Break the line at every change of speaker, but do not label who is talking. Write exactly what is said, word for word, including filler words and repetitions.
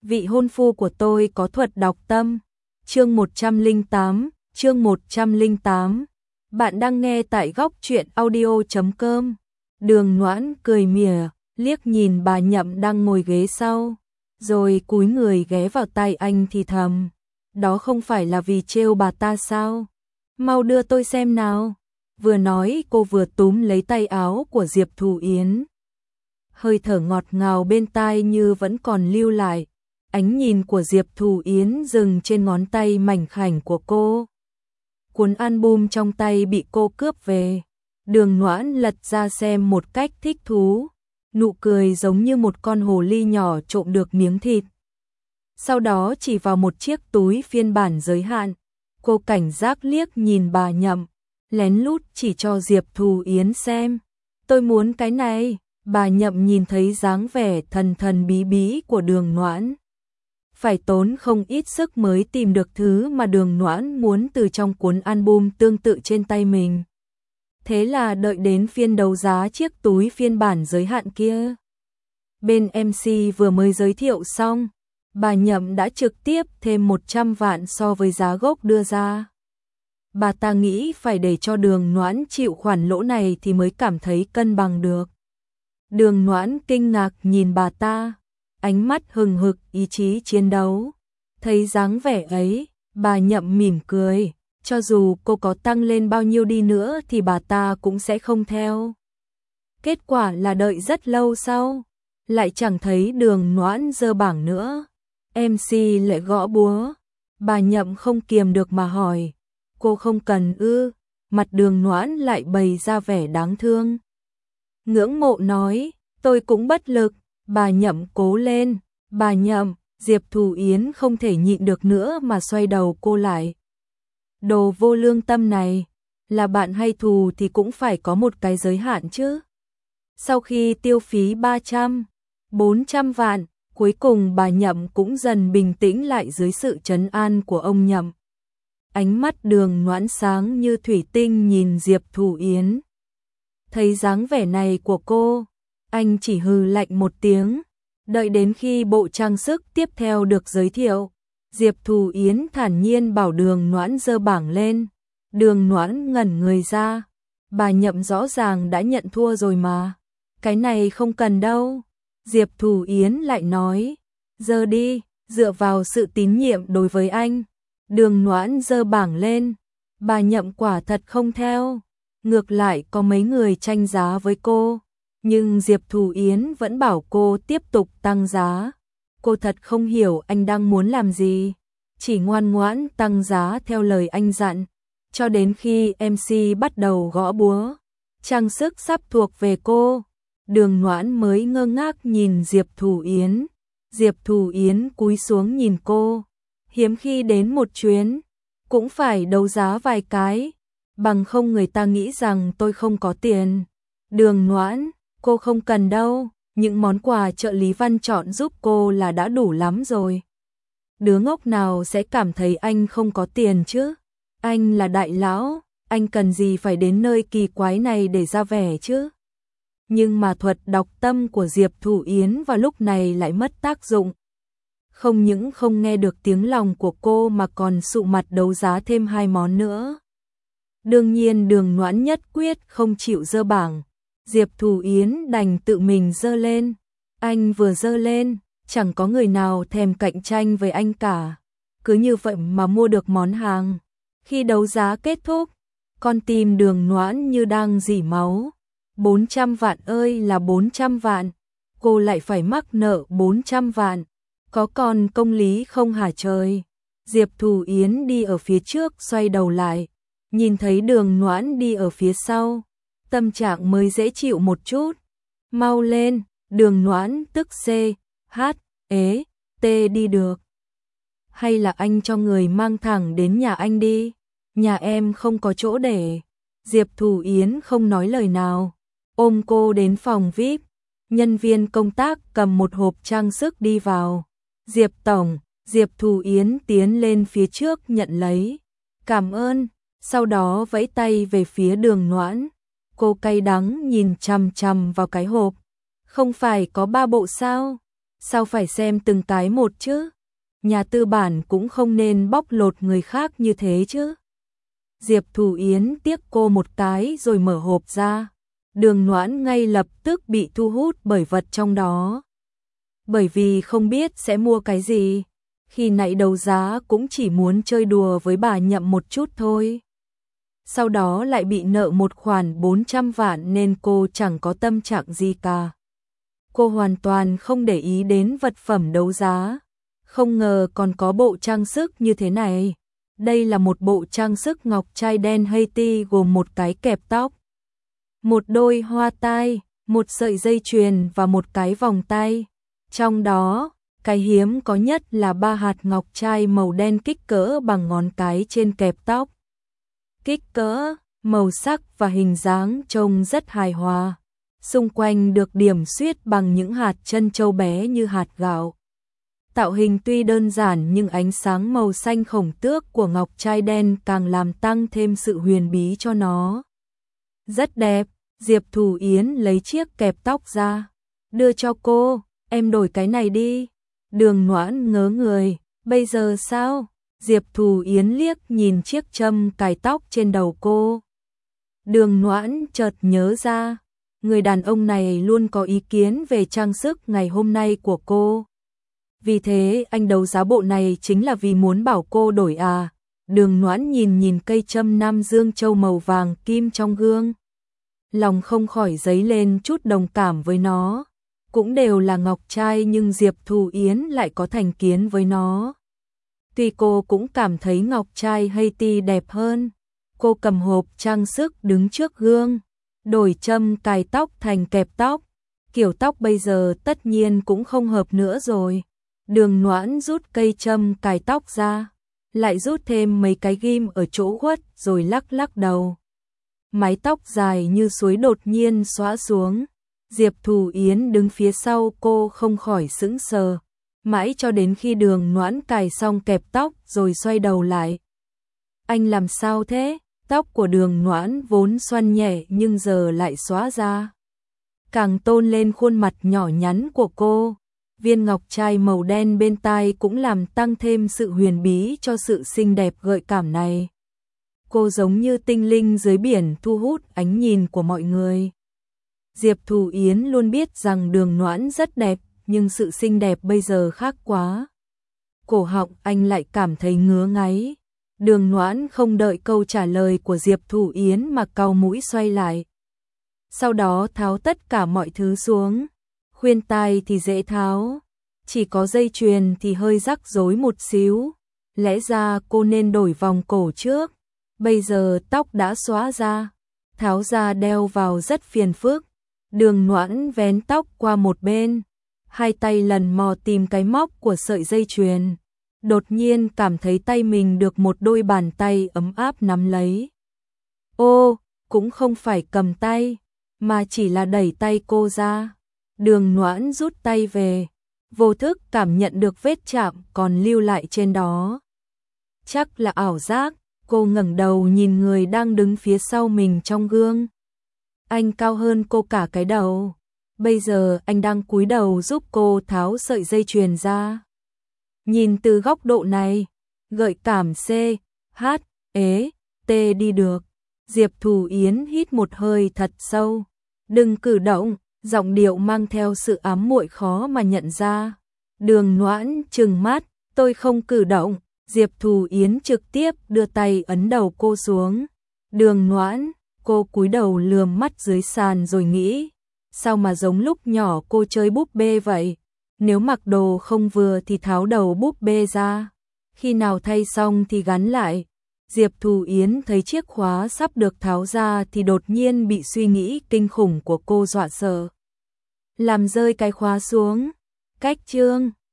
vị hôn phu của tôi có thuật đọc tâm. Chương một trăm lẻ tám, chương một trăm lẻ tám. Bạn đang nghe tại góc truyện audio chấm com. Đường Noãn cười mỉa, liếc nhìn bà Nhậm đang ngồi ghế sau, rồi cúi người ghé vào tai anh thì thầm, đó không phải là vì trêu bà ta sao? Mau đưa tôi xem nào. Vừa nói cô vừa túm lấy tay áo của Diệp Thù Yến. Hơi thở ngọt ngào bên tai như vẫn còn lưu lại. Ánh nhìn của Diệp Thù Yến dừng trên ngón tay mảnh khảnh của cô. Cuốn album trong tay bị cô cướp về. Đường Noãn lật ra xem một cách thích thú, nụ cười giống như một con hồ ly nhỏ trộm được miếng thịt. Sau đó chỉ vào một chiếc túi phiên bản giới hạn, cô cảnh giác liếc nhìn bà Nhậm, lén lút chỉ cho Diệp Thù Yến xem. Tôi muốn cái này. Bà Nhậm nhìn thấy dáng vẻ thần thần bí bí của Đường Noãn. Phải tốn không ít sức mới tìm được thứ mà Đường Noãn muốn từ trong cuốn album tương tự trên tay mình. Thế là đợi đến phiên đấu giá chiếc túi phiên bản giới hạn kia. Bên em xê vừa mới giới thiệu xong, bà Nhậm đã trực tiếp thêm một trăm vạn so với giá gốc đưa ra. Bà ta nghĩ phải để cho Đường Noãn chịu khoản lỗ này thì mới cảm thấy cân bằng được. Đường Noãn kinh ngạc nhìn bà ta, ánh mắt hừng hực ý chí chiến đấu. Thấy dáng vẻ ấy, bà Nhậm mỉm cười, cho dù cô có tăng lên bao nhiêu đi nữa thì bà ta cũng sẽ không theo. Kết quả là đợi rất lâu sau, lại chẳng thấy Đường Noãn dơ bảng nữa. em xê lại gõ búa, bà Nhậm không kiềm được mà hỏi, cô không cần ư? Mặt Đường Noãn lại bày ra vẻ đáng thương. Ngưỡng mộ nói, tôi cũng bất lực. Bà Nhậm cố lên. Bà Nhậm, Diệp Thù Yến không thể nhịn được nữa mà xoay đầu cô lại. Đồ vô lương tâm này, là bạn hay thù thì cũng phải có một cái giới hạn chứ. Sau khi tiêu phí ba trăm, bốn trăm vạn, cuối cùng bà Nhậm cũng dần bình tĩnh lại dưới sự trấn an của ông Nhậm. Ánh mắt Đường Noãn sáng như thủy tinh nhìn Diệp Thù Yến. Thấy dáng vẻ này của cô, anh chỉ hừ lạnh một tiếng. Đợi đến khi bộ trang sức tiếp theo được giới thiệu, Diệp Thù Yến thản nhiên bảo Đường Noãn giơ bảng lên. Đường Noãn ngẩn người ra. Bà Nhậm rõ ràng đã nhận thua rồi mà. Cái này không cần đâu. Diệp Thù Yến lại nói, giơ đi, dựa vào sự tín nhiệm đối với anh. Đường Noãn giơ bảng lên. Bà Nhậm quả thật không theo. Ngược lại có mấy người tranh giá với cô, nhưng Diệp Thù Yến vẫn bảo cô tiếp tục tăng giá. Cô thật không hiểu anh đang muốn làm gì, chỉ ngoan ngoãn tăng giá theo lời anh dặn, cho đến khi em xê bắt đầu gõ búa, trang sức sắp thuộc về cô. Đường Noãn mới ngơ ngác nhìn Diệp Thù Yến. Diệp Thù Yến cúi xuống nhìn cô, hiếm khi đến một chuyến, cũng phải đấu giá vài cái. Bằng không người ta nghĩ rằng tôi không có tiền. Đường Noãn, cô không cần đâu, những món quà trợ lý Văn chọn giúp cô là đã đủ lắm rồi. Đứa ngốc nào sẽ cảm thấy anh không có tiền chứ? Anh là đại lão, anh cần gì phải đến nơi kỳ quái này để ra vẻ chứ? Nhưng mà thuật đọc tâm của Diệp Thù Yến vào lúc này lại mất tác dụng. Không những không nghe được tiếng lòng của cô mà còn sụ mặt đấu giá thêm hai món nữa. Đương nhiên Đường Noãn nhất quyết không chịu dơ bảng. Diệp Thù Yến đành tự mình dơ lên. Anh vừa dơ lên, chẳng có người nào thèm cạnh tranh với anh cả. Cứ như vậy mà mua được món hàng. Khi đấu giá kết thúc, con tim Đường Noãn như đang rỉ máu. bốn trăm vạn ơi là bốn trăm vạn. Cô lại phải mắc nợ bốn trăm vạn. Có còn công lý không hả trời? Diệp Thù Yến đi ở phía trước xoay đầu lại. Nhìn thấy Đường Noãn đi ở phía sau, tâm trạng mới dễ chịu một chút. Mau lên, Đường Noãn tức C, H, ế, T đi được. Hay là anh cho người mang thẳng đến nhà anh đi, nhà em không có chỗ để. Diệp Thù Yến không nói lời nào, ôm cô đến phòng vi ai pi. Nhân viên công tác cầm một hộp trang sức đi vào. Diệp tổng, Diệp Thù Yến tiến lên phía trước nhận lấy. Cảm ơn. Sau đó vẫy tay về phía Đường Noãn. Cô cay đắng nhìn chằm chằm vào cái hộp. Không phải có ba bộ sao? Sao phải xem từng cái một chứ? Nhà tư bản cũng không nên bóc lột người khác như thế chứ. Diệp Thù Yến tiếc cô một cái rồi mở hộp ra. Đường Noãn ngay lập tức bị thu hút bởi vật trong đó. Bởi vì không biết sẽ mua cái gì, khi nãy đấu giá cũng chỉ muốn chơi đùa với bà Nhậm một chút thôi. Sau đó lại bị nợ một khoản bốn trăm vạn nên cô chẳng có tâm trạng gì cả. Cô hoàn toàn không để ý đến vật phẩm đấu giá. Không ngờ còn có bộ trang sức như thế này. Đây là một bộ trang sức ngọc trai đen Haiti gồm một cái kẹp tóc, một đôi hoa tai, một sợi dây chuyền và một cái vòng tay. Trong đó, cái hiếm có nhất là ba hạt ngọc trai màu đen kích cỡ bằng ngón cái trên kẹp tóc. Kích cỡ, màu sắc và hình dáng trông rất hài hòa. Xung quanh được điểm xuyết bằng những hạt trân châu bé như hạt gạo. Tạo hình tuy đơn giản nhưng ánh sáng màu xanh khổng tước của ngọc trai đen càng làm tăng thêm sự huyền bí cho nó. Rất đẹp, Diệp Thù Yến lấy chiếc kẹp tóc ra, đưa cho cô, em đổi cái này đi. Đường Noãn ngớ người, bây giờ sao? Diệp Thù Yến liếc nhìn chiếc châm cài tóc trên đầu cô. Đường Noãn chợt nhớ ra, người đàn ông này luôn có ý kiến về trang sức ngày hôm nay của cô. Vì thế anh đấu giá bộ này chính là vì muốn bảo cô đổi à? Đường Noãn nhìn nhìn cây châm Nam Dương Châu màu vàng kim trong gương. Lòng không khỏi dấy lên chút đồng cảm với nó. Cũng đều là ngọc trai nhưng Diệp Thù Yến lại có thành kiến với nó. Tuy cô cũng cảm thấy ngọc trai Haiti đẹp hơn. Cô cầm hộp trang sức đứng trước gương, đổi châm cài tóc thành kẹp tóc. Kiểu tóc bây giờ tất nhiên cũng không hợp nữa rồi. Đường Noãn rút cây châm cài tóc ra, lại rút thêm mấy cái ghim ở chỗ khuất rồi lắc lắc đầu. Mái tóc dài như suối đột nhiên xõa xuống. Diệp Thù Yến đứng phía sau cô không khỏi sững sờ, mãi cho đến khi Đường Noãn cài xong kẹp tóc rồi xoay đầu lại. Anh làm sao thế? Tóc của Đường Noãn vốn xoăn nhẹ nhưng giờ lại xõa ra, càng tôn lên khuôn mặt nhỏ nhắn của cô. Viên ngọc trai màu đen bên tai cũng làm tăng thêm sự huyền bí cho sự xinh đẹp gợi cảm này. Cô giống như tinh linh dưới biển thu hút ánh nhìn của mọi người. Diệp Thù Yến luôn biết rằng Đường Noãn rất đẹp, nhưng sự xinh đẹp bây giờ khác quá. Cổ họng anh lại cảm thấy ngứa ngáy. Đường Noãn không đợi câu trả lời của Diệp Thù Yến mà cau mũi xoay lại. Sau đó tháo tất cả mọi thứ xuống. Khuyên tai thì dễ tháo, chỉ có dây chuyền thì hơi rắc rối một xíu. Lẽ ra cô nên đổi vòng cổ trước. Bây giờ tóc đã xóa ra, tháo ra đeo vào rất phiền phức. Đường Noãn vén tóc qua một bên, hai tay lần mò tìm cái móc của sợi dây chuyền. Đột nhiên cảm thấy tay mình được một đôi bàn tay ấm áp nắm lấy. Ô, cũng không phải cầm tay, mà chỉ là đẩy tay cô ra. Đường Noãn rút tay về, vô thức cảm nhận được vết chạm còn lưu lại trên đó. Chắc là ảo giác, cô ngẩng đầu nhìn người đang đứng phía sau mình trong gương. Anh cao hơn cô cả cái đầu. Bây giờ anh đang cúi đầu giúp cô tháo sợi dây chuyền ra. Nhìn từ góc độ này, gợi cảm C, H, ế, T đi được. Diệp Thù Yến hít một hơi thật sâu. Đừng cử động, giọng điệu mang theo sự ám muội khó mà nhận ra. Đường Noãn trừng mắt, tôi không cử động. Diệp Thù Yến trực tiếp đưa tay ấn đầu cô xuống. Đường Noãn, cô cúi đầu lườm mắt dưới sàn rồi nghĩ, sao mà giống lúc nhỏ cô chơi búp bê vậy? Nếu mặc đồ không vừa thì tháo đầu búp bê ra, khi nào thay xong thì gắn lại. Diệp Thù Yến thấy chiếc khóa sắp được tháo ra thì đột nhiên bị suy nghĩ kinh khủng của cô dọa sợ. Làm rơi cái khóa xuống. Cách chương